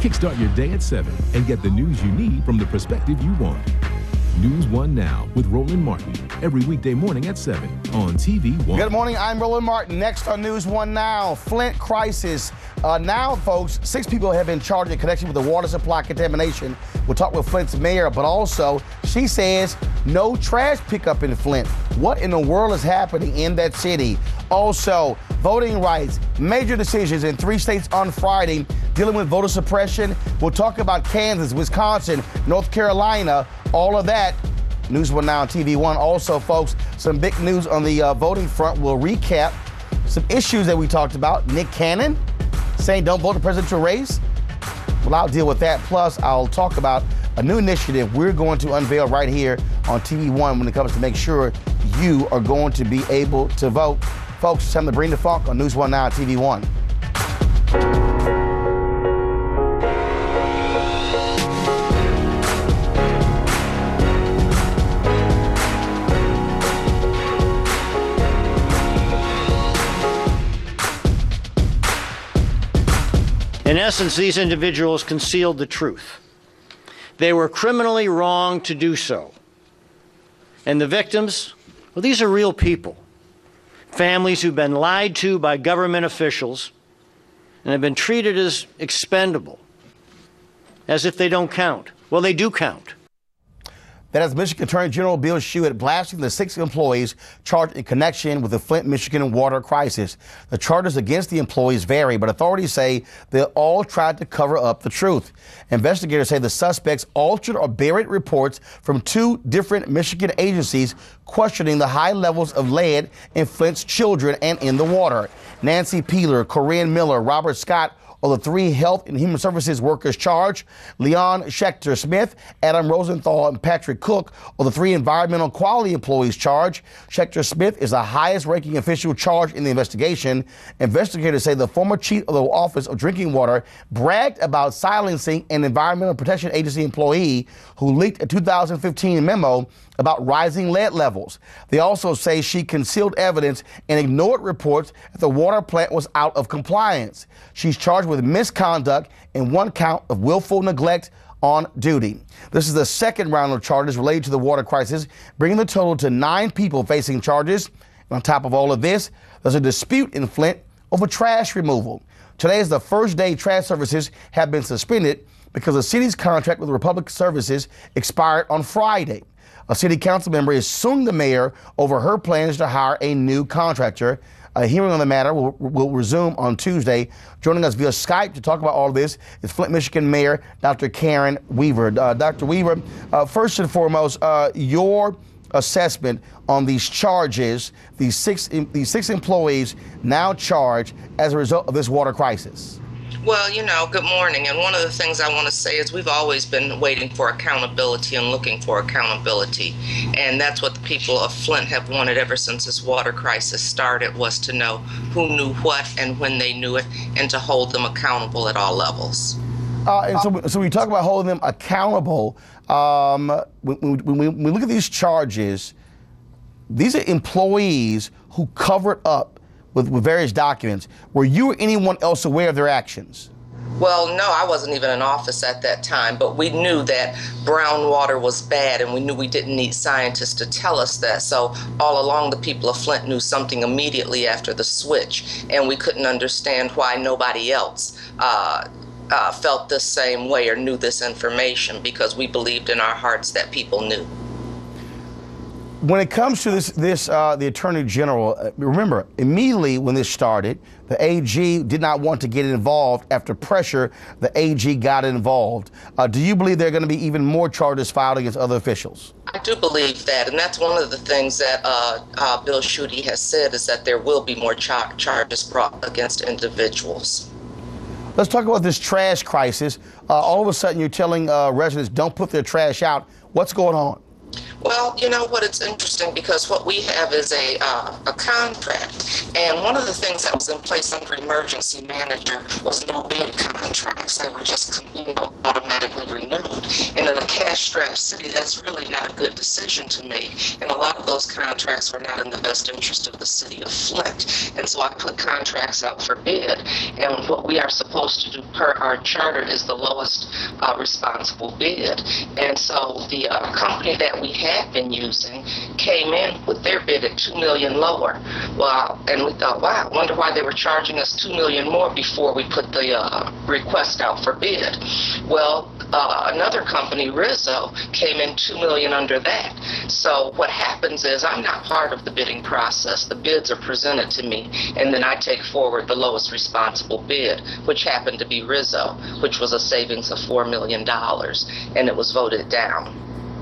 Kickstart your day at 7 and get the news you need from the perspective you want. News One Now with Roland Martin, every weekday morning at 7 on TV One. Good morning, I'm Roland Martin. Next on News One Now, Flint crisis. Now, folks, 6 people have been charged in connection with the water supply contamination. We'll talk with Flint's mayor, but also she says no trash pickup in Flint. What in the world is happening in that city? Also, voting rights, major decisions in 3 states on Friday dealing with voter suppression. We'll talk about Kansas, Wisconsin, North Carolina, all of that. News One Now on TV One. Also, folks, some big news on the voting front. We'll recap some issues that we talked about. Nick Cannon saying don't vote the presidential race. Well, I'll deal with that. Plus, I'll talk about a new initiative we're going to unveil right here on TV One when it comes to make sure you are going to be able to vote. Folks, it's time to bring the funk on News One Now on TV One. In essence, these individuals concealed the truth. They were criminally wrong to do so. And the victims, well, these are real people. Families who've been lied to by government officials and have been treated as expendable, as if they don't count. Well, they do count. That is Michigan Attorney General Bill Schuette blasting the 6 employees charged in connection with the Flint, Michigan water crisis. The charges against the employees vary, but authorities say they all tried to cover up the truth. Investigators say the suspects altered or buried reports from 2 different Michigan agencies questioning the high levels of lead in Flint's children and in the water. Nancy Peeler, Corinne Miller, Robert Scott are the 3 Health and Human Services workers charged. Leon Schechter Smith, Adam Rosenthal, and Patrick Cook are the 3 environmental quality employees charged. Schechter Smith is the highest ranking official charged in the investigation. Investigators say the former chief of the Office of Drinking Water bragged about silencing an Environmental Protection Agency employee who leaked a 2015 memo about rising lead levels. They also say she concealed evidence and ignored reports that the water plant was out of compliance. She's charged with misconduct and 1 count of willful neglect on duty. This is the 2nd round of charges related to the water crisis, bringing the total to 9 people facing charges. And on top of all of this, there's a dispute in Flint over trash removal. Today is the first day trash services have been suspended because the city's contract with Republic Services expired on Friday. A city council member is suing the mayor over her plans to hire a new contractor. A hearing on the matter will resume on Tuesday. Joining us via Skype to talk about all of this is Flint, Michigan Mayor Dr. Karen Weaver. Dr. Weaver, first and foremost, your assessment on these charges, these six employees now charged as a result of this water crisis. Well, good morning. And one of the things I want to say is we've always been waiting for accountability and looking for accountability. And that's what the people of Flint have wanted ever since this water crisis started, was to know who knew what and when they knew it, and to hold them accountable at all levels. And so we talk about holding them accountable. When we look at these charges, these are employees who covered up with various documents. Were you or anyone else aware of their actions? Well, no, I wasn't even in office at that time, but we knew that brown water was bad, and we knew we didn't need scientists to tell us that. So all along, the people of Flint knew something immediately after the switch, and we couldn't understand why nobody else felt the same way or knew this information, because we believed in our hearts that people knew. When it comes to the Attorney General, remember, immediately when this started, the AG did not want to get involved. After pressure, the AG got involved. Do you believe there are going to be even more charges filed against other officials? I do believe that, and that's one of the things that Bill Schuette has said, is that there will be more charges brought against individuals. Let's talk about this trash crisis. All of a sudden, you're telling residents don't put their trash out. What's going on? Well, you know what, it's interesting because what we have is a contract, and one of the things that was in place under emergency manager was no bid contracts. They were just, automatically renewed. And in a cash-strapped city, that's really not a good decision to make. And a lot of those contracts were not in the best interest of the city of Flint. And so I put contracts out for bid. and what we are supposed to do per our charter is the lowest responsible bid. And so the company that we had been using came in with their bid at $2 million lower. Well, and we thought, wow, I wonder why they were charging us $2 million more before we put the request out for bid. Well, another company, Rizzo, came in $2 million under that. So what happens is I'm not part of the bidding process. The bids are presented to me, and then I take forward the lowest responsible bid, which happened to be Rizzo, which was a savings of $4 million, and it was voted down.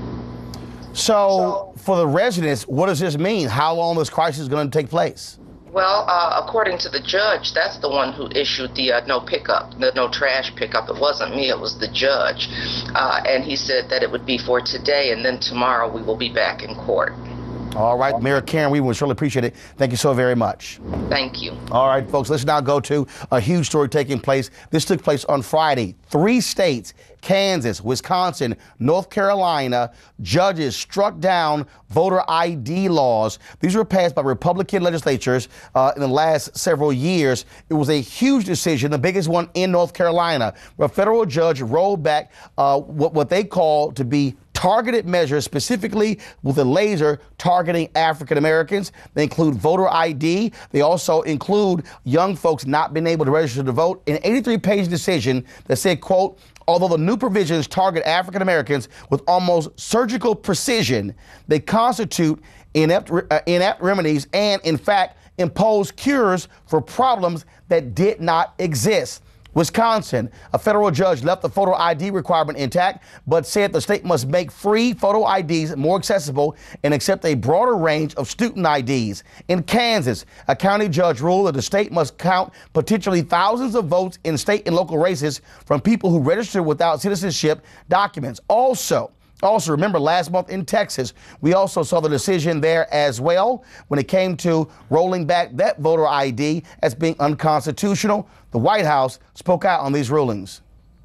So for the residents, what does this mean? How long this crisis is going to take place? Well, according to the judge, that's the one who issued the no pickup, the no trash pickup. It wasn't me, it was the judge. And he said that it would be for today, and then tomorrow we will be back in court. All right, Mayor Karen, we would surely appreciate it. Thank you so very much. Thank you. All right, folks, let's now go to a huge story taking place. This took place on Friday. 3 states, Kansas, Wisconsin, North Carolina, judges struck down voter ID laws. These were passed by Republican legislatures in the last several years. It was a huge decision, the biggest one in North Carolina, where a federal judge rolled back what they call to be targeted measures, specifically with a laser targeting African Americans. They include voter ID. They also include young folks not being able to register to vote. An 83-page decision that said, quote, although the new provisions target African Americans with almost surgical precision, they constitute inept remedies and, in fact, impose cures for problems that did not exist. Wisconsin, a federal judge left the photo ID requirement intact, but said the state must make free photo IDs more accessible and accept a broader range of student IDs. In Kansas, a county judge ruled that the state must count potentially thousands of votes in state and local races from people who registered without citizenship documents. Also, remember last month in Texas, we also saw the decision there as well when it came to rolling back that voter ID as being unconstitutional. The White House spoke out on these rulings.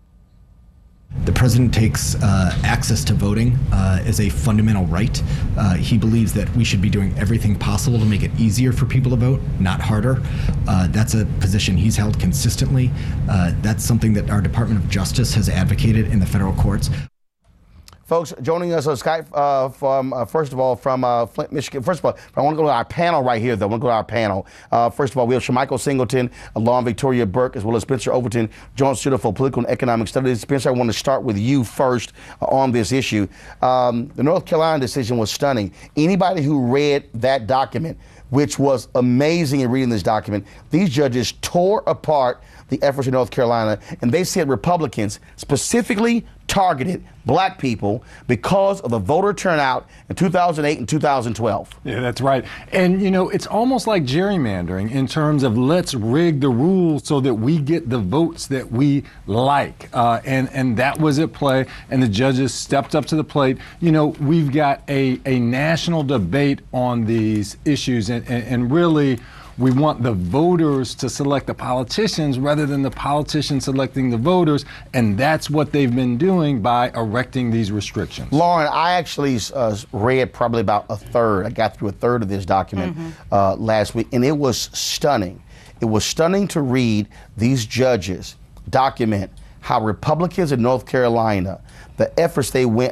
The president takes access to voting as a fundamental right. He believes that we should be doing everything possible to make it easier for people to vote, not harder. That's a position he's held consistently. That's something that our Department of Justice has advocated in the federal courts. Folks, joining us on Skype first of all, from Flint, Michigan. First of all, I want to go to our panel right here, though. I want to go to our panel. First of all, we have Shamichael Singleton, along Victoria Burke, as well as Spencer Overton, Joint Student for Political and Economic Studies. Spencer, I want to start with you first on this issue. The North Carolina decision was stunning. Anybody who read that document, which was amazing in reading this document, these judges tore apart the efforts in North Carolina, and they said Republicans specifically targeted black people because of the voter turnout in 2008 and 2012. Yeah, that's right. And, you know, it's almost like gerrymandering in terms of let's rig the rules so that we get the votes that we like. And that was at play, and the judges stepped up to the plate. You know, we've got a national debate on these issues, and really, we want the voters to select the politicians rather than the politicians selecting the voters, and that's what they've been doing by erecting these restrictions. Lauren, I actually read probably about a third. I got through a third of this document last week, and it was stunning. It was stunning to read these judges document how Republicans in North Carolina, the efforts they went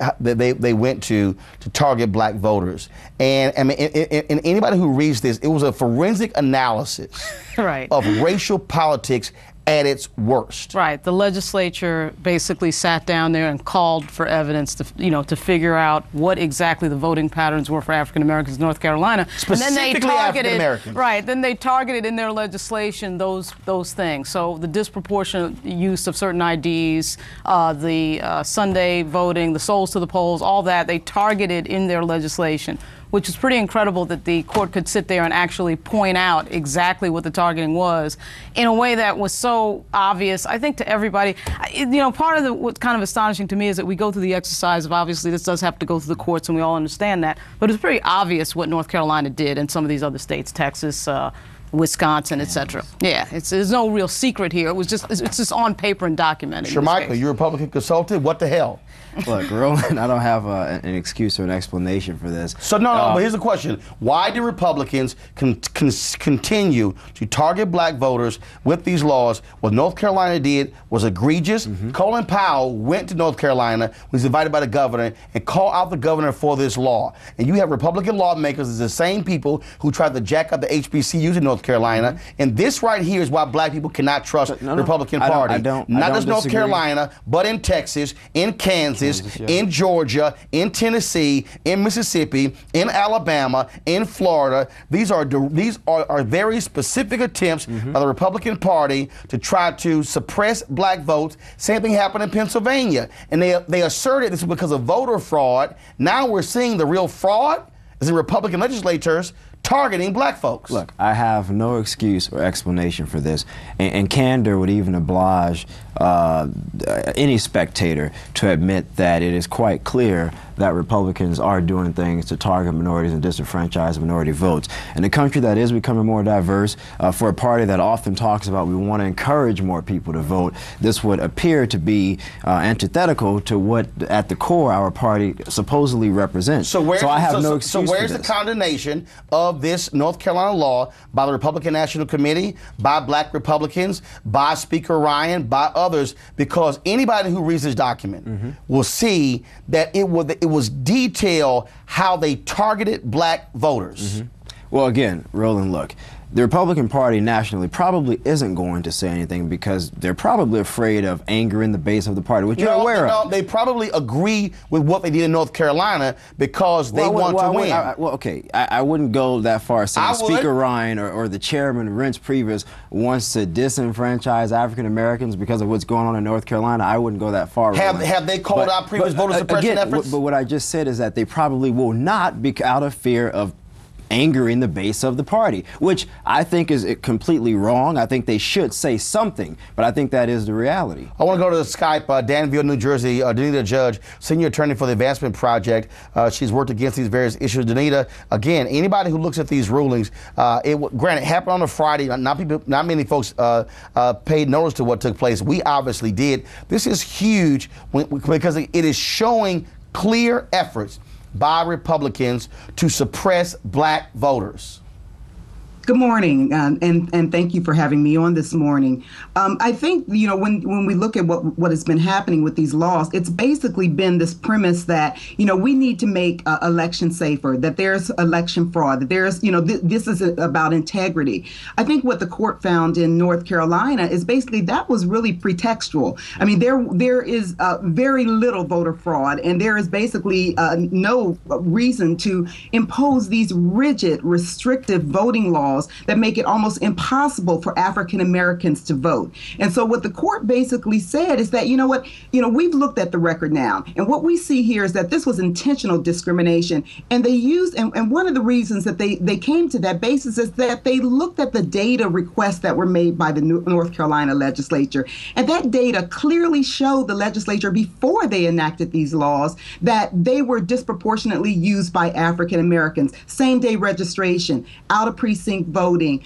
to target black voters. And I mean, and anybody who reads this, it was a forensic analysis right. of racial politics at its worst. Right. The legislature basically sat down there and called for evidence to, to figure out what exactly the voting patterns were for African Americans in North Carolina. Specifically African Americans. Right. Then they targeted in their legislation those things. So the disproportionate use of certain IDs, the Sunday voting, the souls to the polls, all that they targeted in their legislation, which is pretty incredible that the court could sit there and actually point out exactly what the targeting was in a way that was so obvious, I think, to everybody. Part of what's kind of astonishing to me is that we go through the exercise of, obviously, this does have to go through the courts, and we all understand that, but it's pretty obvious what North Carolina did and some of these other states, Texas, Wisconsin, et cetera. Yeah, there's no real secret here. It's just on paper and documented. Sure, Michael, you're a Republican consultant. What the hell? Look, Roland, I don't have an excuse or an explanation for this. So no, but here's the question. Why do Republicans continue to target black voters with these laws? What North Carolina did was egregious. Colin Powell went to North Carolina, was invited by the governor, and called out the governor for this law. And you have Republican lawmakers, it's the same people who tried to jack up the HBCUs in North Carolina. And this right here is why black people cannot trust the Republican Party. Not just North Carolina, but in Texas, in Kansas, in Georgia, in Tennessee, in Mississippi, in Alabama, in Florida. These are very specific attempts by the Republican Party to try to suppress black votes. Same thing happened in Pennsylvania. And they asserted this was because of voter fraud. Now we're seeing the real fraud is in Republican legislators targeting black folks. Look, I have no excuse or explanation for this, and candor would even oblige any spectator to admit that it is quite clear that Republicans are doing things to target minorities and disenfranchise minority votes. In a country that is becoming more diverse, for a party that often talks about we want to encourage more people to vote, this would appear to be antithetical to what, at the core, our party supposedly represents. So I have no excuse for this. So where's the condemnation of this North Carolina law by the Republican National Committee, by black Republicans, by Speaker Ryan, by others? Because anybody who reads this document will see that it was detailed how they targeted black voters. Well, again, Roland, look, the Republican Party nationally probably isn't going to say anything because they're probably afraid of angering the base of the party, which you're aware of. They probably agree with what they did in North Carolina because they want to win. I wouldn't go that far saying Speaker Ryan or the chairman, Reince Priebus, wants to disenfranchise African Americans because of what's going on in North Carolina. I wouldn't go that far. Have they called out previous voter suppression efforts? But what I just said is that they probably will not be out of fear of angering the base of the party, which I think is completely wrong. I think they should say something, but I think that is the reality. I want to go to the Skype. Danville, New Jersey. Danita Judge, senior attorney for the Advancement Project. She's worked against these various issues. Danita, again, anybody who looks at these rulings, granted, it happened on a Friday. Not many folks paid notice to what took place. We obviously did. This is huge because it is showing clear efforts by Republicans to suppress black voters. Good morning, and thank you for having me on this morning. I think, when we look at what has been happening with these laws, it's basically been this premise that, we need to make elections safer, that there's election fraud, that there's, this is about integrity. I think what the court found in North Carolina is basically that was really pretextual. I mean, there is very little voter fraud, and there is basically no reason to impose these rigid, restrictive voting laws that make it almost impossible for African Americans to vote. And so what the court basically said is that, we've looked at the record now, and what we see here is that this was intentional discrimination. And they used, and one of the reasons that they came to that basis is that they looked at the data requests that were made by the North Carolina legislature. And that data clearly showed the legislature before they enacted these laws that they were disproportionately used by African Americans. Same-day registration, out-of-precinct voting,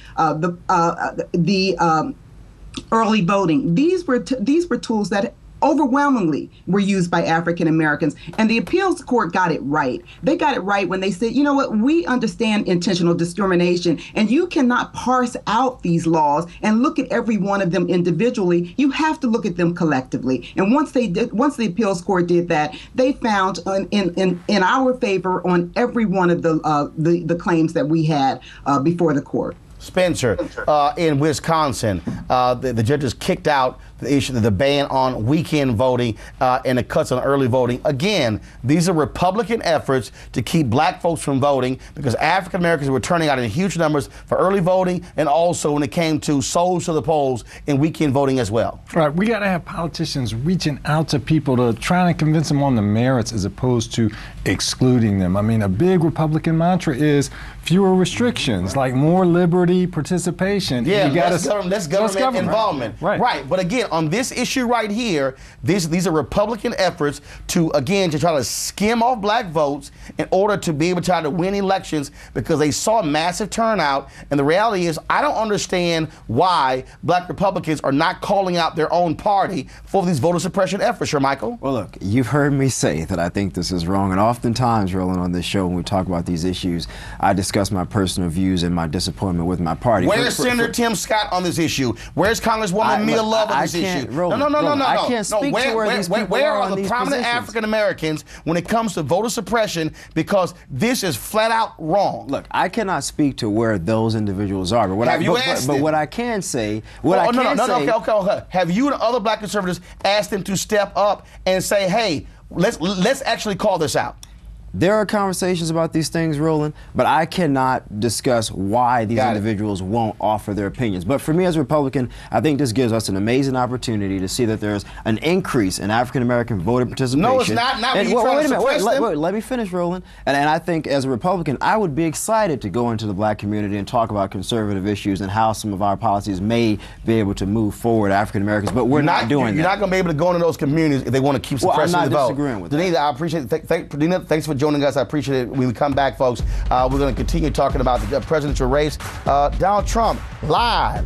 the early voting. These were tools that overwhelmingly were used by African Americans, and the appeals court got it right. They got it right when they said, we understand intentional discrimination, and you cannot parse out these laws and look at every one of them individually. You have to look at them collectively. And once the appeals court did that, they found in our favor on every one of the claims that we had before the court. Spencer, in Wisconsin, the judges kicked out the ban on weekend voting and the cuts on early voting. Again, these are Republican efforts to keep black folks from voting because African Americans were turning out in huge numbers for early voting and also when it came to souls to the polls in weekend voting as well. Right. We got to have politicians reaching out to people to try and convince them on the merits as opposed to excluding them. I mean, a big Republican mantra is fewer restrictions, like more liberty, participation. Yeah, less government involvement. Right. But again, on this issue right here, these are Republican efforts to try to skim off black votes in order to be able to try to win elections because they saw massive turnout. And the reality is, I don't understand why black Republicans are not calling out their own party for these voter suppression efforts, Sir Michael. Well, look, you've heard me say that I think this is wrong, and oftentimes, Roland, on this show, when we talk about these issues, I discuss my personal views and my disappointment with my party. Where's Senator Tim Scott on this issue? Where's Congresswoman Mia Love on this issue? Roland, I can't speak to where these people where are are the prominent African Americans when it comes to voter suppression? Because this is flat out wrong. Look, I cannot speak to where those individuals are, but what what I can say, have you and other black conservatives asked them to step up and say, hey, let's actually call this out? There are conversations about these things, Roland, but I cannot discuss why these individuals won't offer their opinions. But for me as a Republican, I think this gives us an amazing opportunity to see that there's an increase in African-American voter participation. No, it's not. Wait a minute. Let me finish, Roland. And I think as a Republican, I would be excited to go into the black community and talk about conservative issues and how some of our policies may be able to move forward African-Americans, but we're not doing that. You're not going to be able to go into those communities if they want to keep suppressing the vote. I'm not disagreeing with that. Danita, I appreciate it. Danita, thanks for joining us. I appreciate it. When we come back, folks, we're going to continue talking about the presidential race. Donald Trump lied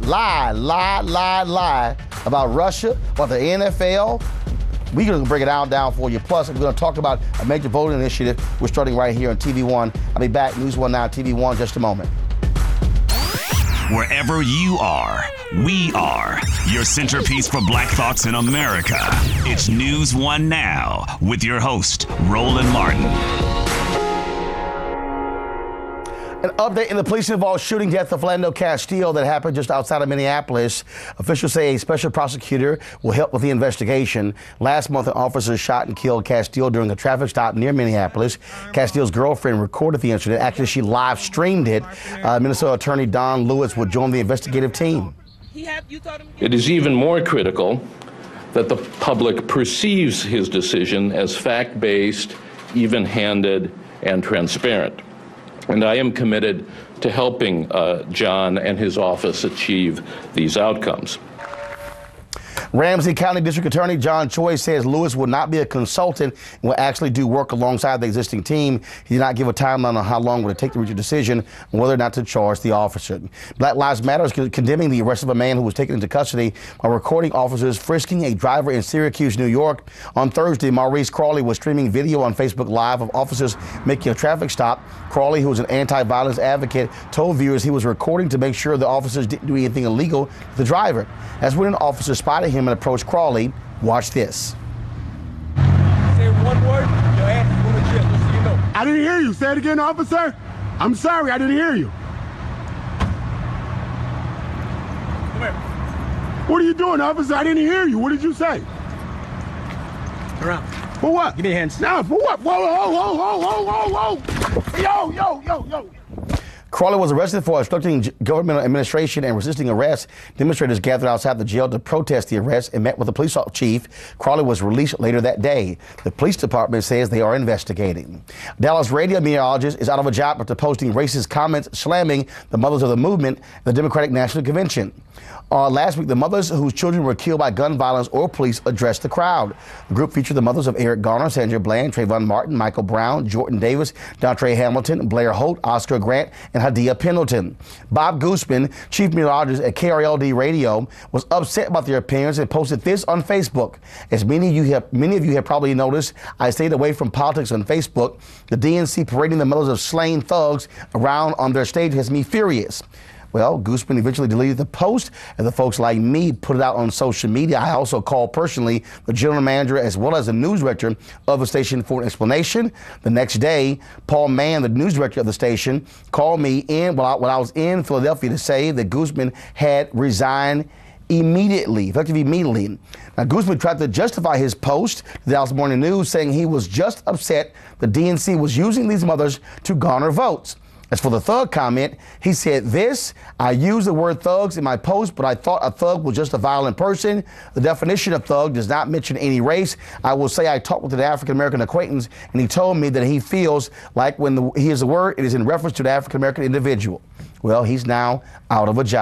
about Russia, about the NFL. We're going to break it down for you. Plus, we're going to talk about a major voting initiative we're starting right here on TV One. I'll be back, News One Now, TV One, just a moment. Wherever you are, we are your centerpiece for Black thoughts in America. It's News One Now with your host, Roland Martin. An update in the police-involved shooting death of Philando Castile that happened just outside of Minneapolis. Officials say a special prosecutor will help with the investigation. Last month, an officer shot and killed Castile during a traffic stop near Minneapolis. Castile's girlfriend recorded the incident. Actually, she live-streamed it. Minnesota Attorney Don Lewis will join the investigative team. It is even more critical that the public perceives his decision as fact-based, even-handed, and transparent. And I am committed to helping John and his office achieve these outcomes. Ramsey County District Attorney John Choi says Lewis will not be a consultant and will actually do work alongside the existing team. He did not give a timeline on how long it would take to reach a decision on whether or not to charge the officer. Black Lives Matter is condemning the arrest of a man who was taken into custody while recording officers frisking a driver in Syracuse, New York. On Thursday, Maurice Crawley was streaming video on Facebook Live of officers making a traffic stop. Crawley, who is an anti-violence advocate, told viewers he was recording to make sure the officers didn't do anything illegal to the driver. That's when an officer spotted him and approached Crawley. Watch this. Say one word, your ass is going to jail, just so you know. I didn't hear you. Say it again, officer. I'm sorry, I didn't hear you. Come here. What are you doing, officer? I didn't hear you. What did you say? Around. For what? Give me your hands. No, for what? Whoa. Yo. Crawley was arrested for obstructing government administration and resisting arrest. Demonstrators gathered outside the jail to protest the arrest and met with the police chief. Crawley was released later that day. The police department says they are investigating. Dallas radio meteorologist is out of a job after posting racist comments slamming the mothers of the movement, the Democratic National Convention. Last week, the mothers whose children were killed by gun violence or police addressed the crowd. The group featured the mothers of Eric Garner, Sandra Bland, Trayvon Martin, Michael Brown, Jordan Davis, Dontre Hamilton, Blair Holt, Oscar Grant, and Hadia Pendleton. Bob Gooseman, chief meteorologist at KRLD Radio, was upset about their appearance and posted this on Facebook. As many of you have probably noticed, I stayed away from politics on Facebook. The DNC parading the mothers of slain thugs around on their stage has me furious. Well, Gooseman eventually deleted the post, and the folks like me put it out on social media. I also called personally the general manager as well as the news director of the station for an explanation. The next day, Paul Mann, the news director of the station, called me in while I was in Philadelphia to say that Gooseman had resigned effective immediately. Now, Gooseman tried to justify his post to the Dallas Morning News, saying he was just upset the DNC was using these mothers to garner votes. As for the thug comment, he said this: I used the word thugs in my post, but I thought a thug was just a violent person. The definition of thug does not mention any race. I will say I talked with an African-American acquaintance, and he told me that he feels like when he hears the word, it is in reference to the African-American individual. Well, he's now out of a job.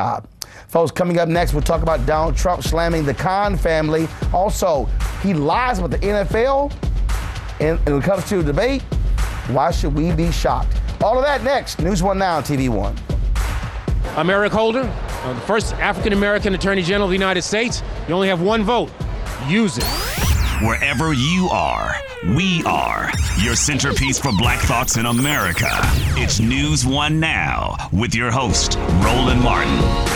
Folks, coming up next, we'll talk about Donald Trump slamming the Khan family. Also, he lies about the NFL. And when it comes to debate, why should we be shocked? All of that next. News One Now on TV One. I'm Eric Holder, the first African-American Attorney General of the United States. You only have one vote. Use it. Wherever you are, we are your centerpiece for Black Thoughts in America. It's News One Now with your host, Roland Martin.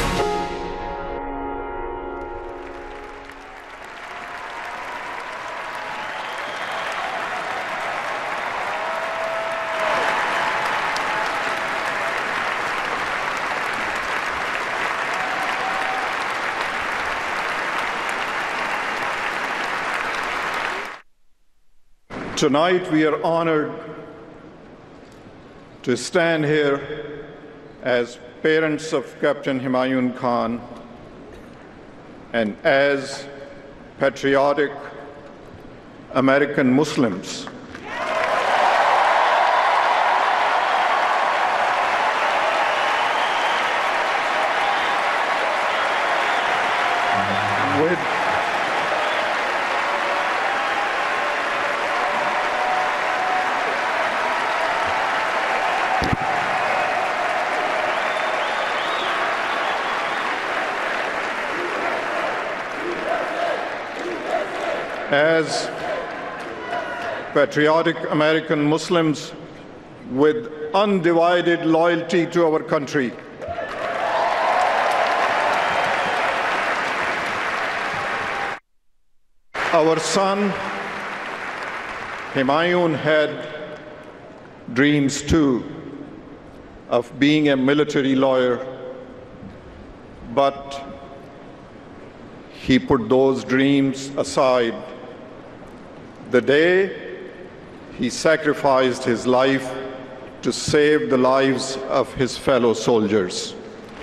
Tonight we are honored to stand here as parents of Captain Humayun Khan and as patriotic American Muslims. As patriotic American Muslims with undivided loyalty to our country, our son Humayun had dreams too of being a military lawyer, but he put those dreams aside the day he sacrificed his life to save the lives of his fellow soldiers.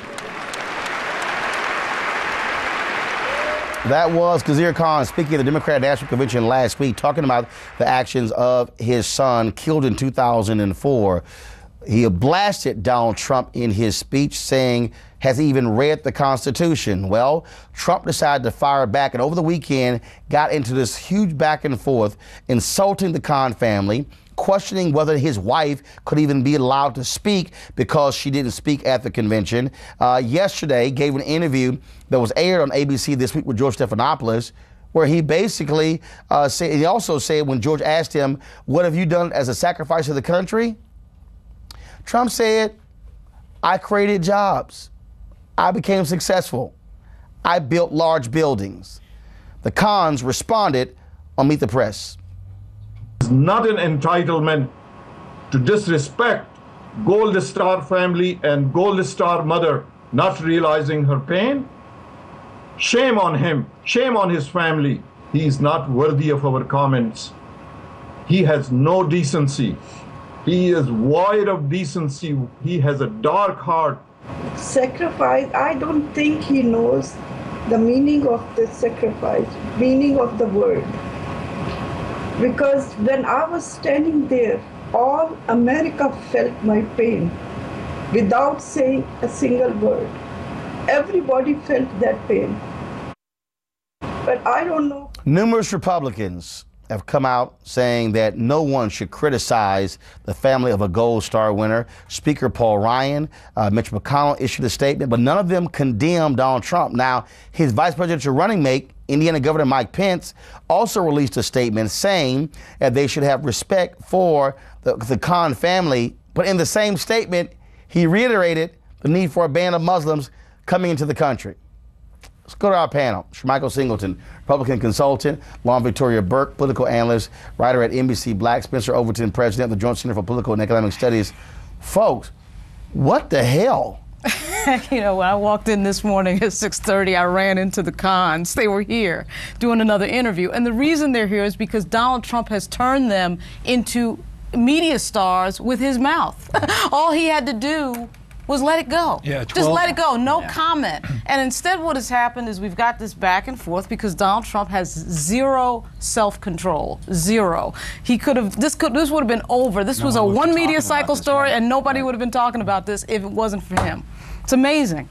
That was Khizr Khan speaking at the Democratic National Convention last week, talking about the actions of his son, killed in 2004. He blasted Donald Trump in his speech, saying, has he even read the Constitution? Well, Trump decided to fire back, and over the weekend got into this huge back and forth, insulting the Khan family, questioning whether his wife could even be allowed to speak because she didn't speak at the convention. Yesterday, gave an interview that was aired on ABC This Week with George Stephanopoulos, where he basically said, he also said when George asked him, what have you done as a sacrifice to the country? Trump said, I created jobs. I became successful. I built large buildings. The Khans responded on Meet the Press. It's not an entitlement to disrespect Gold Star family and Gold Star mother not realizing her pain. Shame on him. Shame on his family. He is not worthy of our comments. He has no decency. He is void of decency. He has a dark heart. Sacrifice, I don't think he knows the meaning of the sacrifice, meaning of the word. Because when I was standing there, all America felt my pain without saying a single word. Everybody felt that pain. But I don't know. Numerous Republicans have come out saying that no one should criticize the family of a Gold Star winner. Speaker Paul Ryan, Mitch McConnell issued a statement, but none of them condemned Donald Trump. Now, his vice presidential running mate, Indiana Governor Mike Pence, also released a statement saying that they should have respect for the Khan family. But in the same statement, he reiterated the need for a ban of Muslims coming into the country. Let's go to our panel. Michael Singleton, Republican consultant, Lauren Victoria Burke, political analyst, writer at NBC Black, Spencer Overton, president of the Joint Center for Political and Economic Studies. Folks, what the hell? You know, when I walked in this morning at 6:30, I ran into the Khans. They were here doing another interview. And the reason they're here is because Donald Trump has turned them into media stars with his mouth. All he had to do was let it go. Yeah, just let it go. No comment. And instead what has happened is we've got this back and forth because Donald Trump has zero self-control. Zero. He could have, this would have been over. This was a one media cycle story and nobody would have been talking about this if it wasn't for him. It's amazing.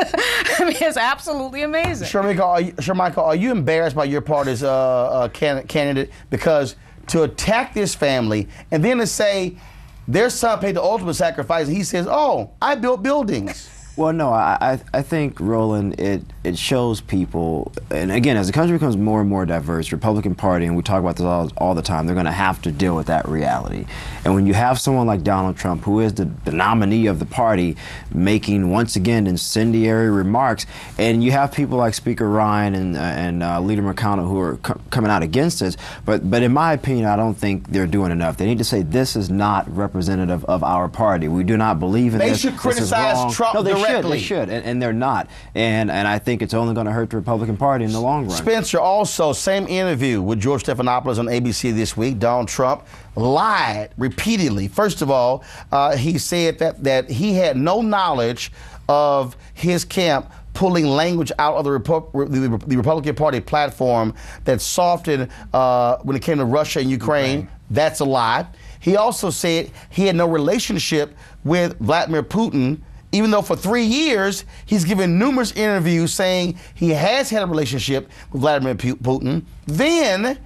I mean, it's absolutely amazing. Michael, are you embarrassed by your party's candidate? Because to attack this family and then to say their son paid the ultimate sacrifice, and he says, "Oh, I built buildings." Well, no, I think, Roland, it shows people, and again, as the country becomes more and more diverse, Republican Party, and we talk about this all the time, they're going to have to deal with that reality. And when you have someone like Donald Trump, who is the nominee of the party, making, once again, incendiary remarks, and you have people like Speaker Ryan and Leader McConnell who are coming out against this, but in my opinion, I don't think they're doing enough. They need to say, this is not representative of our party. We do not believe in this. They should criticize Trump directly. They should, and they're not. And I think it's only going to hurt the Republican Party in the long run. Spencer, also, same interview with George Stephanopoulos on ABC this week. Donald Trump lied repeatedly. First of all, he said that he had no knowledge of his camp pulling language out of the Republican Party platform that softened when it came to Russia and Ukraine. Okay. That's a lie. He also said he had no relationship with Vladimir Putin, even though for 3 years he's given numerous interviews saying he has had a relationship with Vladimir Putin. Then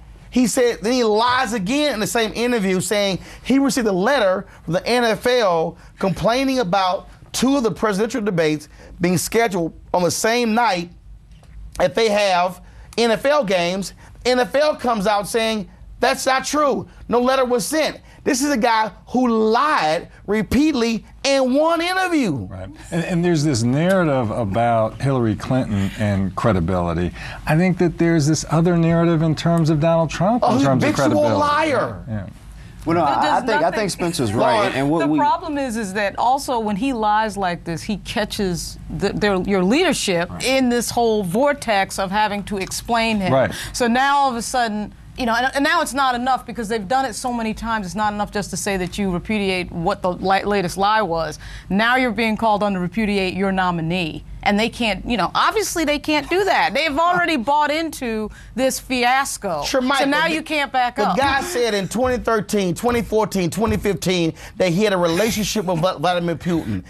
he lies again in the same interview saying he received a letter from the NFL complaining about 2 of the presidential debates being scheduled on the same night that they have NFL games. NFL comes out saying that's not true. No letter was sent. This is a guy who lied repeatedly in one interview. Right. And there's this narrative about Hillary Clinton and credibility. I think that there's this other narrative in terms of Donald Trump in terms of credibility. Habitual liar. Yeah. Well, no, I think Spencer's right. And the problem is that also when he lies like this, he catches your leadership in this whole vortex of having to explain him. Right. So now all of a sudden, you know, and now it's not enough because they've done it so many times. It's not enough just to say that you repudiate what the latest lie was. Now you're being called on to repudiate your nominee. And they can't, you know, obviously they can't do that. They've already bought into this fiasco. Sure, Mike, so now you can't back up. The guy said in 2013, 2014, 2015 that he had a relationship with Vladimir Putin,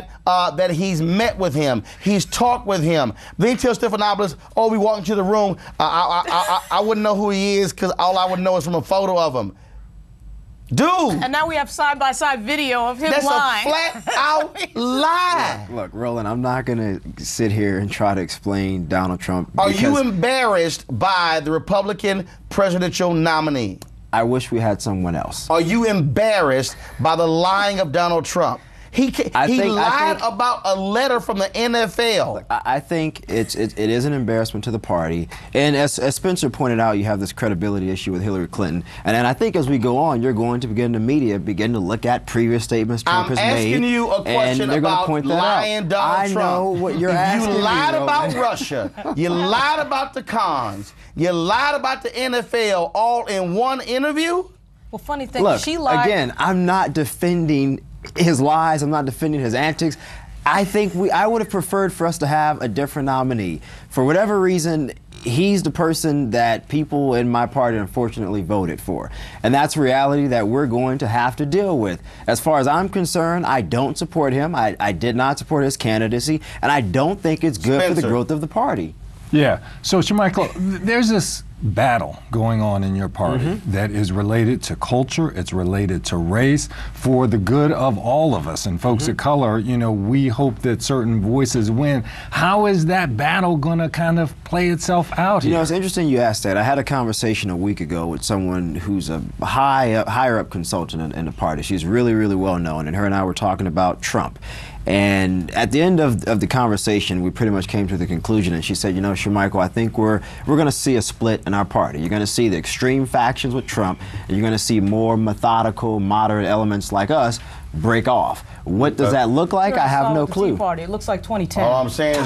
that he's met with him, he's talked with him. Then he tells Stephanopoulos, oh, we walk into the room, I wouldn't know who he is because all I would know is from a photo of him. Dude! And now we have side-by-side video of him lying. That's a flat-out lie. Look, Roland, I'm not going to sit here and try to explain Donald Trump. Are you embarrassed by the Republican presidential nominee? I wish we had someone else. Are you embarrassed by the lying of Donald Trump? He lied about a letter from the NFL. Look, I think it is an embarrassment to the party. And as Spencer pointed out, you have this credibility issue with Hillary Clinton. And I think as we go on, you're going to begin to look at previous statements Trump has made. I'm asking you a question about lying Donald Trump. I know what you're asking. You lied about Russia. You lied about the cons. You lied about the NFL all in one interview? Well, funny thing, look, she lied. Again, I'm not defending his lies. I'm not defending his antics. I think I would have preferred for us to have a different nominee. For whatever reason, he's the person that people in my party unfortunately voted for. And that's a reality that we're going to have to deal with. As far as I'm concerned, I don't support him. I did not support his candidacy. And I don't think it's good for the growth of the party. Yeah. So, Michael, there's this battle going on in your party that is related to culture, it's related to race, for the good of all of us. And folks of color, you know, we hope that certain voices win. How is that battle going to kind of play itself out here? You know, it's interesting you asked that. I had a conversation a week ago with someone who's a higher up consultant in the party. She's really, really well known, and her and I were talking about Trump. And at the end of the conversation, we pretty much came to the conclusion, and she said, you know, Michael, I think we're going to see a split in our party. You're going to see the extreme factions with Trump, and you're going to see more methodical, moderate elements like us break off. What does that look like? I have no clue. Party. It looks like 2010. All I'm saying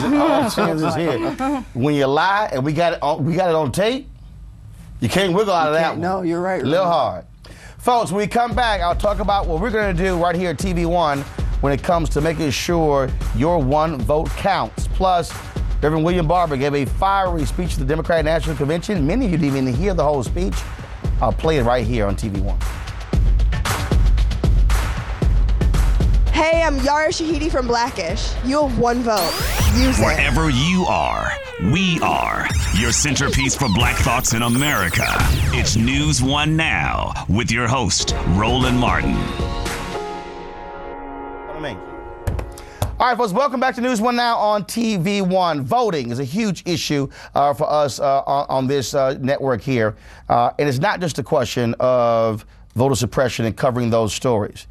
is here. When you lie, and we got it on tape, you can't wiggle out of that one. No, you're right. A little hard. Folks, when we come back, I'll talk about what we're going to do right here at TV1 when it comes to making sure your one vote counts. Plus, Reverend William Barber gave a fiery speech to the Democratic National Convention. Many of you didn't even hear the whole speech. I'll play it right here on TV1. Hey, I'm Yara Shahidi from Blackish. You have one vote. Use it. Wherever you are, we are. Your centerpiece for Black Thoughts in America. It's News One Now with your host, Roland Martin. All right, folks, welcome back to News One Now on TV1. Voting is a huge issue for us on this network here. And it's not just a question of voter suppression and covering those stories.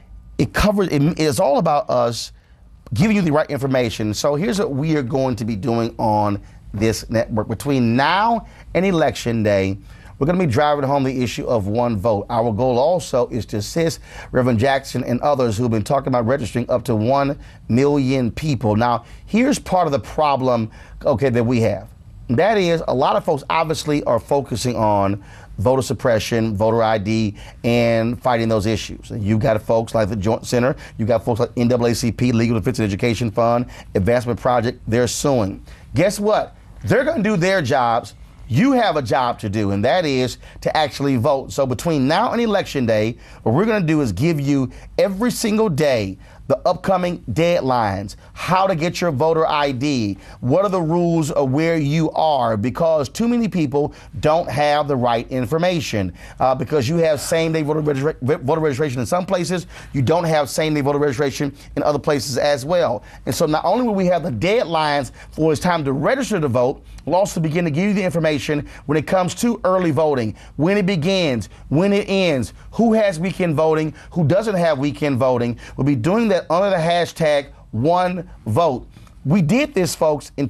It's all about us giving you the right information. So here's what we are going to be doing on this network. Between now and Election Day, we're going to be driving home the issue of one vote. Our goal also is to assist Reverend Jackson and others who have been talking about registering up to 1 million people. Now, here's part of the problem, that we have. That is, a lot of folks obviously are focusing on voter suppression, voter ID, and fighting those issues. You've got folks like the Joint Center, you've got folks like NAACP, Legal Defense and Education Fund, Advancement Project, they're suing. Guess what? They're going to do their jobs. You have a job to do, and that is to actually vote. So between now and Election Day, what we're going to do is give you every single day the upcoming deadlines, how to get your voter ID, what are the rules of where you are, because too many people don't have the right information. Because you have same-day voter registration in some places, you don't have same-day voter registration in other places as well. And so not only will we have the deadlines for it's time to register to vote, we'll also begin to give you the information when it comes to early voting, when it begins, when it ends, who has weekend voting, who doesn't have weekend voting. We'll be doing that under the hashtag #OneVote. We did this, folks, in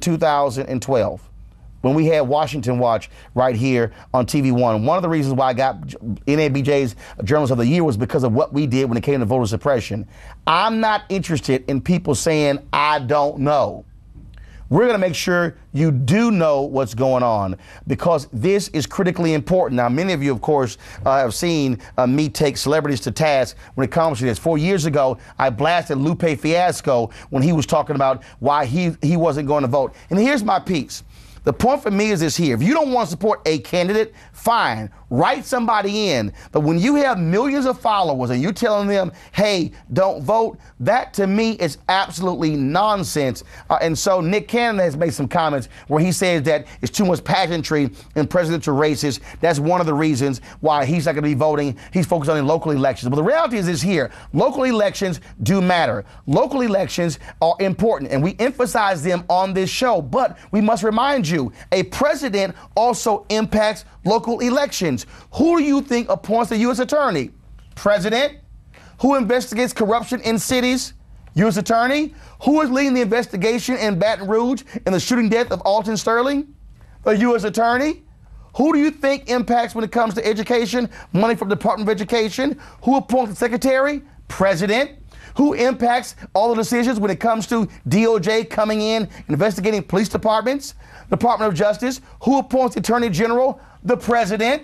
2012 when we had Washington Watch right here on TV1. One of the reasons why I got NABJ's Journalist of the Year was because of what we did when it came to voter suppression. I'm not interested in people saying, I don't know. We're going to make sure you do know what's going on, because this is critically important. Now, many of you, of course, have seen me take celebrities to task when it comes to this. 4 years ago, I blasted Lupe Fiasco when he was talking about why he wasn't going to vote. And here's my piece. The point for me is this here. If you don't want to support a candidate, fine, write somebody in. But when you have millions of followers and you're telling them, hey, don't vote, that to me is absolutely nonsense. And so Nick Cannon has made some comments where he says that it's too much pageantry in presidential races. That's one of the reasons why he's not going to be voting. He's focused on the local elections. But the reality is this here. Local elections do matter. Local elections are important, and we emphasize them on this show. But we must remind you, a president also impacts local elections. Who do you think appoints the U.S. attorney? President. Who investigates corruption in cities? U.S. attorney. Who is leading the investigation in Baton Rouge in the shooting death of Alton Sterling? The U.S. attorney. Who do you think impacts when it comes to education? Money from the Department of Education. Who appoints the secretary? President. Who impacts all the decisions when it comes to DOJ coming in, investigating police departments? Department of Justice. Who appoints the Attorney General? The President.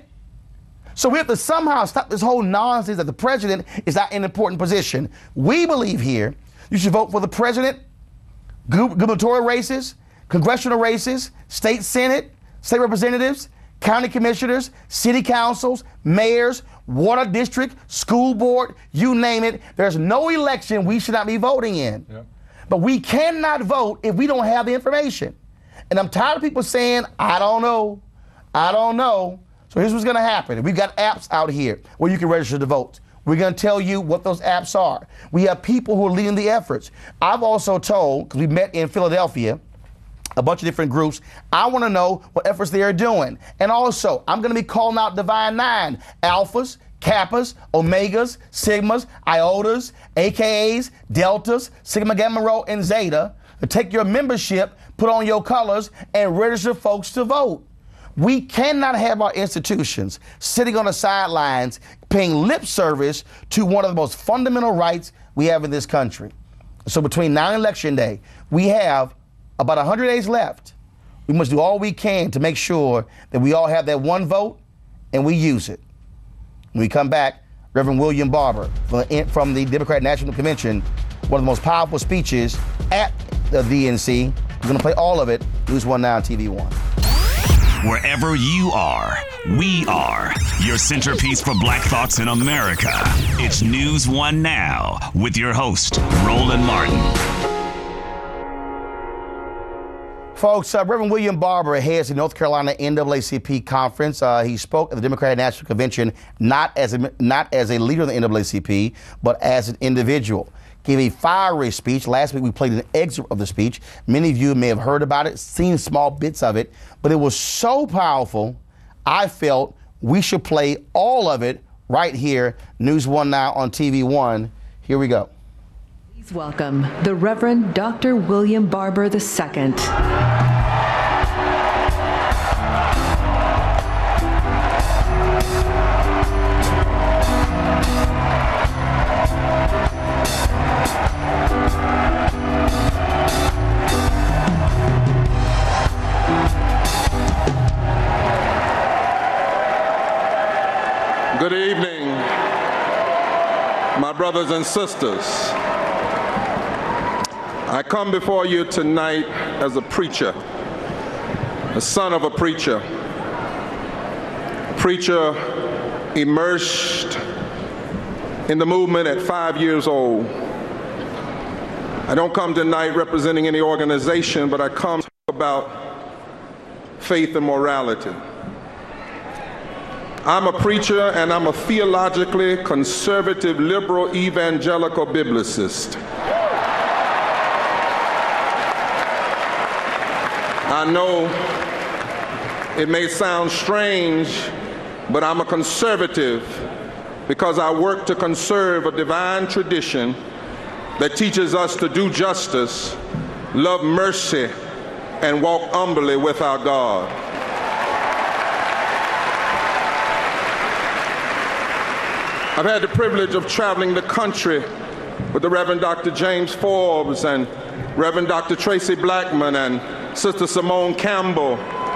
So we have to somehow stop this whole nonsense that the president is not in an important position. We believe here you should vote for the president, gubernatorial races, congressional races, state senate, state representatives, county commissioners, city councils, mayors, water district, school board, you name it. There's no election we should not be voting in. Yep. But we cannot vote if we don't have the information. And I'm tired of people saying, I don't know. I don't know. So here's what's going to happen. We've got apps out here where you can register to vote. We're going to tell you what those apps are. We have people who are leading the efforts. I've also told, because we met in Philadelphia, a bunch of different groups, I want to know what efforts they are doing. And also, I'm going to be calling out Divine Nine, Alphas, Kappas, Omegas, Sigmas, Iotas, AKAs, Deltas, Sigma Gamma Rho, and Zeta, to take your membership, put on your colors, and register folks to vote. We cannot have our institutions sitting on the sidelines paying lip service to one of the most fundamental rights we have in this country. So between now and Election Day, we have about 100 days left. We must do all we can to make sure that we all have that one vote and we use it. When we come back, Reverend William Barber from the Democratic National Convention, one of the most powerful speeches at the DNC. We're going to play all of it. News One Now on TV1. Wherever you are, we are your centerpiece for Black Thoughts in America. It's News One Now with your host, Roland Martin. Folks, Reverend William Barber heads the North Carolina NAACP conference. He spoke at the Democratic National Convention not as a leader of the NAACP, but as an individual. Gave a fiery speech. Last week we played an excerpt of the speech. Many of you may have heard about it, seen small bits of it, but it was so powerful, I felt we should play all of it right here, News One Now on TV One. Here we go. Please welcome the Reverend Dr. William Barber II. Good evening, my brothers and sisters. I come before you tonight as a preacher, the son of a preacher immersed in the movement at 5 years old. I don't come tonight representing any organization, but I come to talk about faith and morality. I'm a preacher and I'm a theologically conservative, liberal, evangelical biblicist. I know it may sound strange, but I'm a conservative because I work to conserve a divine tradition that teaches us to do justice, love mercy, and walk humbly with our God. I've had the privilege of traveling the country with the Reverend Dr. James Forbes and Reverend Dr. Tracy Blackman and Sister Simone Campbell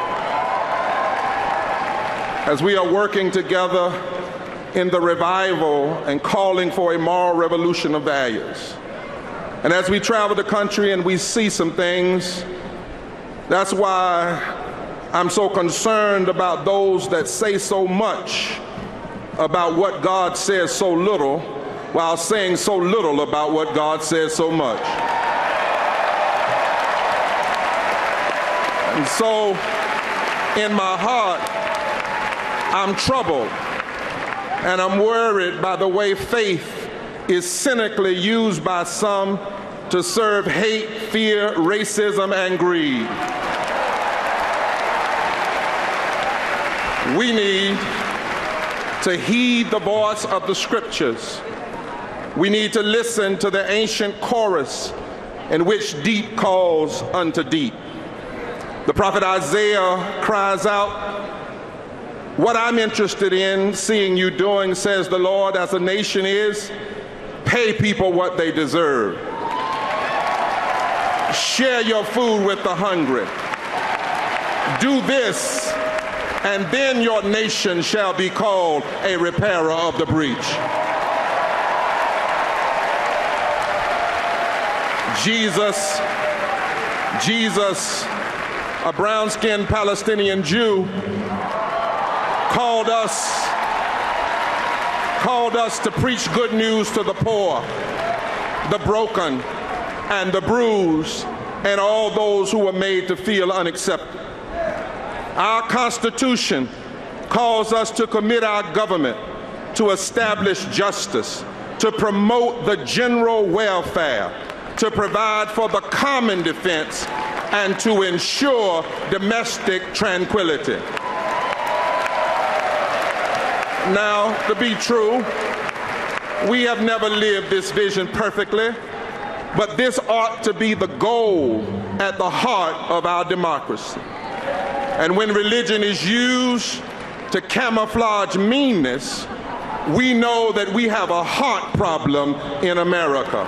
as we are working together in the revival and calling for a moral revolution of values. And as we travel the country and we see some things, that's why I'm so concerned about those that say so much about what God says so little while saying so little about what God says so much. And so in my heart, I'm troubled and I'm worried by the way faith is cynically used by some to serve hate, fear, racism, and greed. We need to heed the voice of the scriptures. We need to listen to the ancient chorus in which deep calls unto deep. The prophet Isaiah cries out, "What I'm interested in seeing you doing, says the Lord, as a nation is, pay people what they deserve. Share your food with the hungry. Do this, and then your nation shall be called a repairer of the breach." Jesus, a brown-skinned Palestinian Jew, called us to preach good news to the poor, the broken, and the bruised, and all those who were made to feel unaccepted. Our Constitution calls us to commit our government to establish justice, to promote the general welfare, to provide for the common defense, and to ensure domestic tranquility. Now, to be true, we have never lived this vision perfectly, but this ought to be the goal at the heart of our democracy. And when religion is used to camouflage meanness, we know that we have a heart problem in America.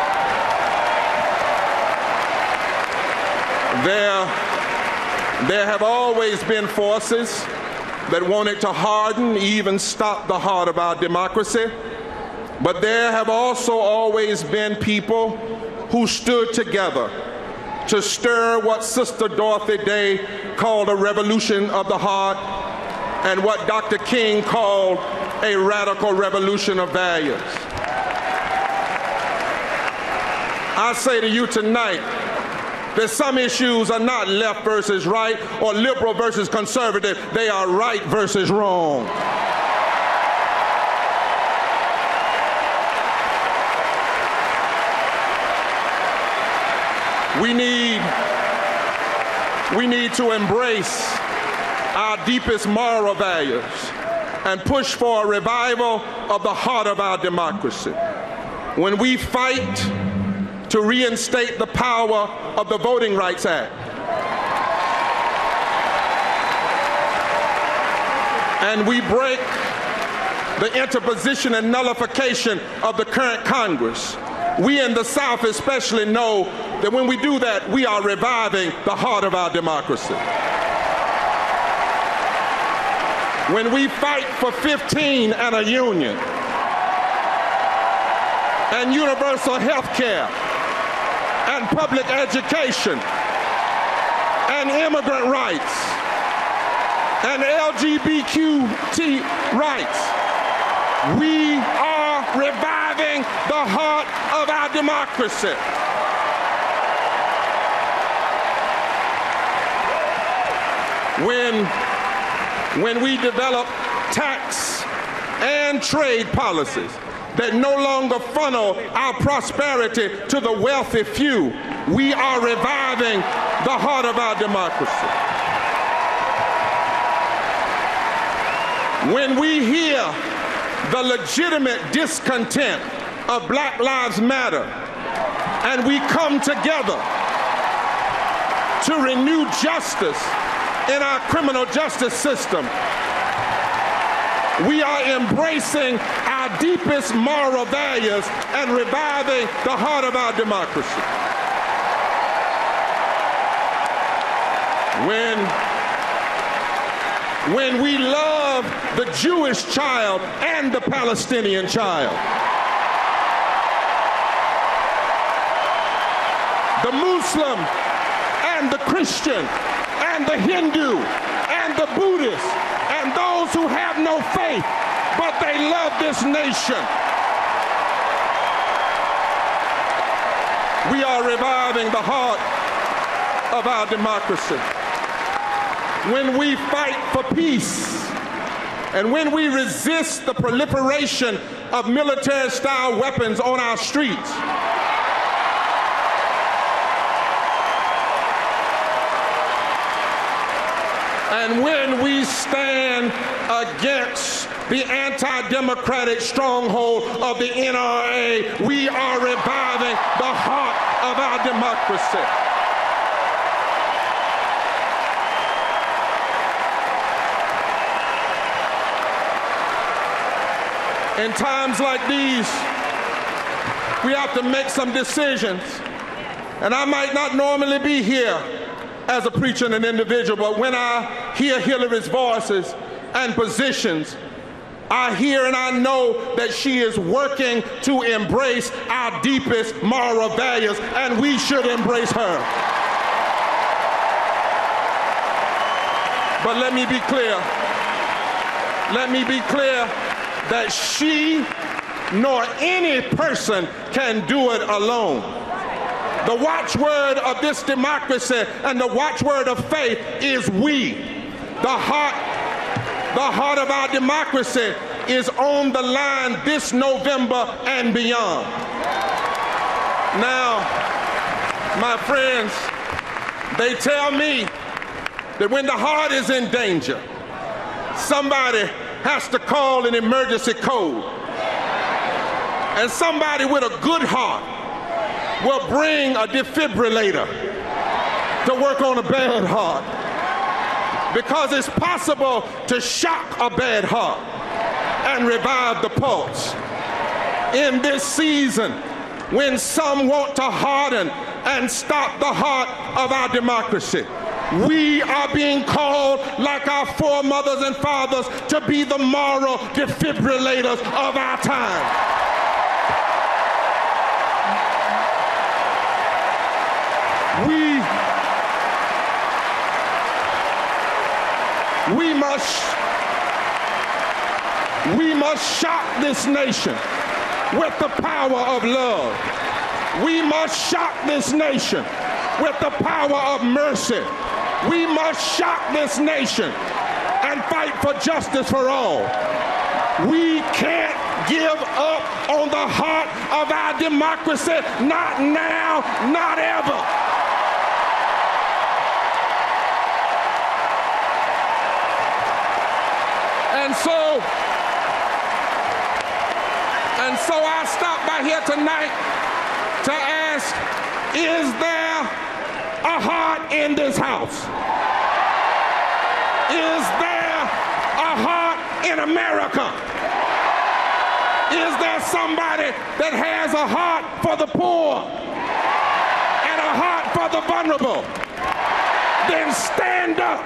There have always been forces that wanted to harden, even stop the heart of our democracy. But there have also always been people who stood together to stir what Sister Dorothy Day called a revolution of the heart and what Dr. King called a radical revolution of values. I say to you tonight that some issues are not left versus right or liberal versus conservative. They are right versus wrong. We need to embrace our deepest moral values and push for a revival of the heart of our democracy. When we fight to reinstate the power of the Voting Rights Act, and we break the interposition and nullification of the current Congress, we in the South especially know that when we do that, we are reviving the heart of our democracy. When we fight for 15 and a union, and universal health care, and public education, and immigrant rights, and LGBTQ rights, we are reviving the heart of our democracy. When we develop tax and trade policies that no longer funnel our prosperity to the wealthy few, we are reviving the heart of our democracy. When we hear the legitimate discontent of Black Lives Matter, and we come together to renew justice in our criminal justice system, we are embracing our deepest moral values and reviving the heart of our democracy. When we love the Jewish child and the Palestinian child, the Muslim and the Christian and the Hindu and the Buddhist and those who have no faith, but they love this nation, we are reviving the heart of our democracy. When we fight for peace, and when we resist the proliferation of military-style weapons on our streets, and when we stand against the anti-democratic stronghold of the NRA, we are reviving the heart of our democracy. In times like these, we have to make some decisions. And I might not normally be here as a preacher and an individual, but when I hear Hillary's voices and positions, I hear and I know that she is working to embrace our deepest moral values, and we should embrace her. But let me be clear. Let me be clear that she nor any person can do it alone. The watchword of this democracy and the watchword of faith is we. The heart of our democracy is on the line this November and beyond. Now, my friends, they tell me that when the heart is in danger, somebody has to call an emergency code. And somebody with a good heart will bring a defibrillator to work on a bad heart. Because it's possible to shock a bad heart and revive the pulse. In this season, when some want to harden and stop the heart of our democracy, we are being called, like our foremothers and fathers, to be the moral defibrillators of our time. We must shock this nation with the power of love. We must shock this nation with the power of mercy. We must shock this nation and fight for justice for all. We can't give up on the heart of our democracy, not now, not ever. And so I stopped by here tonight to ask, is there a heart in this house? Is there a heart in America? Is there somebody that has a heart for the poor and a heart for the vulnerable? Then stand up,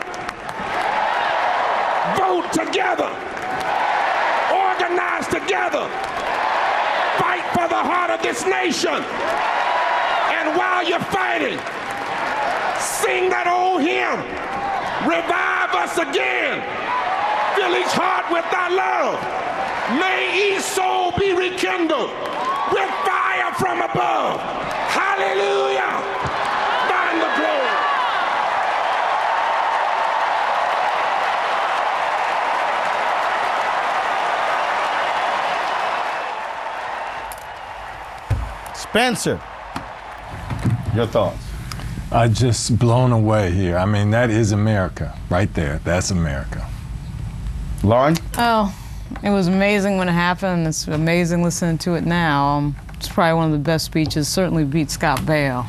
vote together, organize together, fight for the heart of this nation. And while you're fighting, sing that old hymn, revive us again, fill each heart with thy love. May each soul be rekindled with fire from above. Hallelujah. Thine the glory. Spencer, your thoughts? Just blown away here. I mean, that is America right there. That's America. Lauren? Oh, it was amazing when it happened. It's amazing listening to it now. It's probably one of the best speeches. Certainly beat Scott Baio.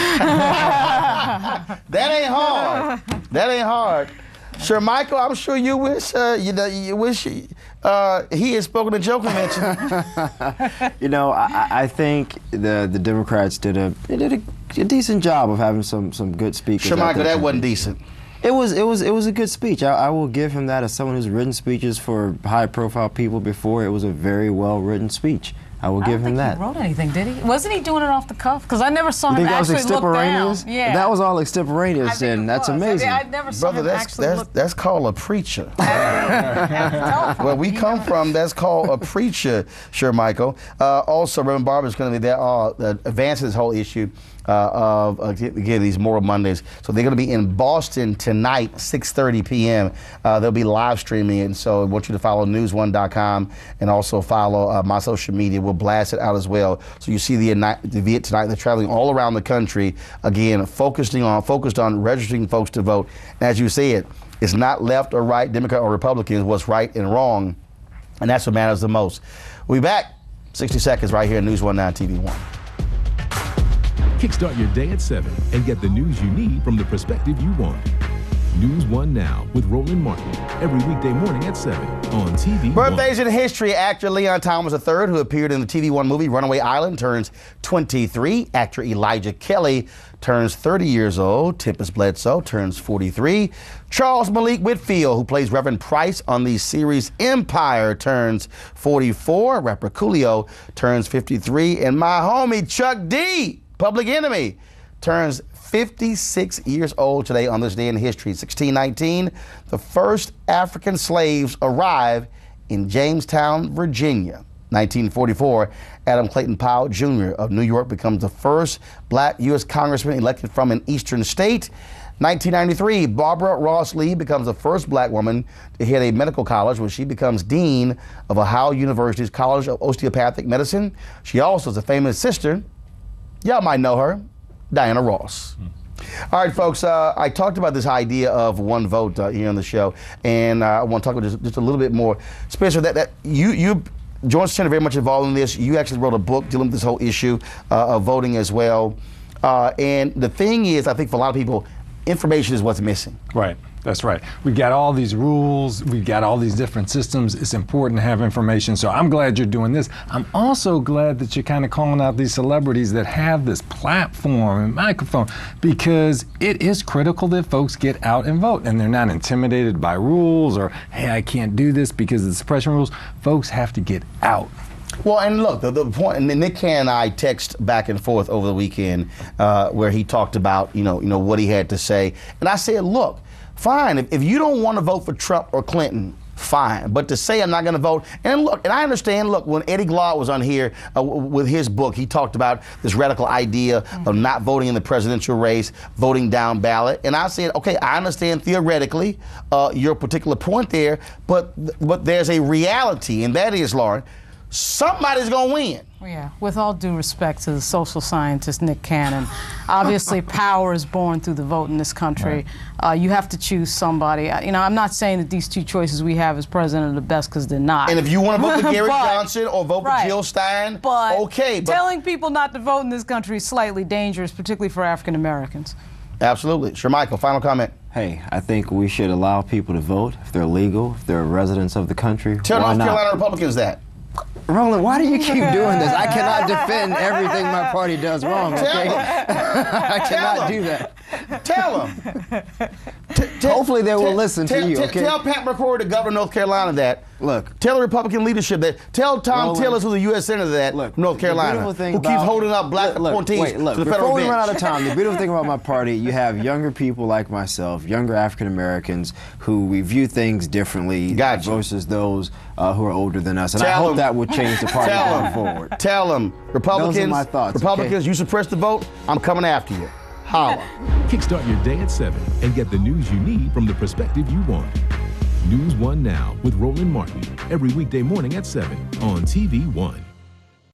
That ain't hard. That ain't hard. Sure, Michael, I'm sure you wish you wish he had spoken to Joe Convention. You know, I think the Democrats did a decent job of having some good speakers. Sure, Michael, that wasn't decent. It was a good speech. I will give him that as someone who's written speeches for high-profile people before. It was a very well-written speech. I will give him that. He wrote anything, did he? Wasn't he doing it off the cuff? Because I never saw him actually look down. Yeah. That was all extemporaneous, and that's amazing. I never saw him actually look. That's called a preacher. Where we come from, that's called a preacher, sure, Michael. Also, Reverend Barber is going to be there advancing this whole issue of again, these Moral Mondays. So they're going to be in Boston tonight, 6:30 p.m. They'll be live streaming it. And so I want you to follow news1.com and also follow my social media. We'll blast it out as well. So you see the event tonight. They're traveling all around the country. Again, focused on registering folks to vote. And as you said, it's not left or right, Democrat or Republicans, what's right and wrong. And that's what matters the most. We'll be back 60 seconds right here on News 1 9 TV 1. Kickstart your day at 7 and get the news you need from the perspective you want. News 1 Now with Roland Martin, every weekday morning at 7 on TV 1. Birthdays in history. Actor Leon Thomas III, who appeared in the TV 1 movie Runaway Island, turns 23. Actor Elijah Kelly turns 30 years old. Tempest Bledsoe turns 43. Charles Malik Whitfield, who plays Reverend Price on the series Empire, turns 44. Rapper Coolio turns 53. And my homie Chuck D, Public Enemy, turns 56 years old today on this day in history. 1619, the first African slaves arrive in Jamestown, Virginia. 1944, Adam Clayton Powell Jr. of New York becomes the first black U.S. congressman elected from an eastern state. 1993, Barbara Ross Lee becomes the first black woman to head a medical college when she becomes dean of Ohio University's College of Osteopathic Medicine. She also is a famous sister. Y'all might know her, Diana Ross. All right, folks, I talked about this idea of one vote here on the show, and I want to talk about just a little bit more. Spencer, that you George Center very much involved in this. You actually wrote a book dealing with this whole issue of voting as well. And the thing is, I think for a lot of people, information is what's missing. Right. That's right. We've got all these rules. We've got all these different systems. It's important to have information. So I'm glad you're doing this. I'm also glad that you're kind of calling out these celebrities that have this platform and microphone, because it is critical that folks get out and vote and they're not intimidated by rules or, hey, I can't do this because of the suppression rules. Folks have to get out. Well, and look, the point, and Nick Cannon and I text back and forth over the weekend where he talked about, you know, what he had to say. And I said, look, fine, if you don't want to vote for Trump or Clinton, fine. But to say I'm not going to vote, and look, and I understand, look, when Eddie Glaude was on here with his book, he talked about this radical idea of not voting in the presidential race, voting down ballot. And I said, okay, I understand theoretically your particular point there, but there's a reality, and that is, Lauren, somebody's going to win. Yeah, with all due respect to the social scientist Nick Cannon, obviously power is born through the vote in this country. Right. You have to choose somebody. You know, I'm not saying that these two choices we have as president are the best, because they're not. And if you want to vote for Gary Johnson or vote for Jill Stein, okay. But telling people not to vote in this country is slightly dangerous, particularly for African Americans. Absolutely. Sure, Michael, final comment. Hey, I think we should allow people to vote if they're legal, if they're residents of the country. Tell North Carolina Republicans that. Roland, why do you keep doing this? I cannot defend everything my party does wrong, okay? I cannot do that. Tell them. Hopefully they will listen to you, okay? Tell Pat McCrory, the governor of North Carolina, that. Look. Tell the Republican leadership that. Tell Tom Tillis, who's the U.S. Senator, that. Look, North Carolina, who keeps holding up black appointees to the federal bench. Before we run out of time, the beautiful thing about my party, you have younger people like myself, younger African Americans, who we view things differently versus those who are older than us. And I hope that will change the party going forward. Tell them, Republicans, those are my thoughts, Republicans, you suppress the vote, I'm coming after you. Holla. Kickstart your day at 7 and get the news you need from the perspective you want. News One Now with Roland Martin, every weekday morning at 7 on TV One.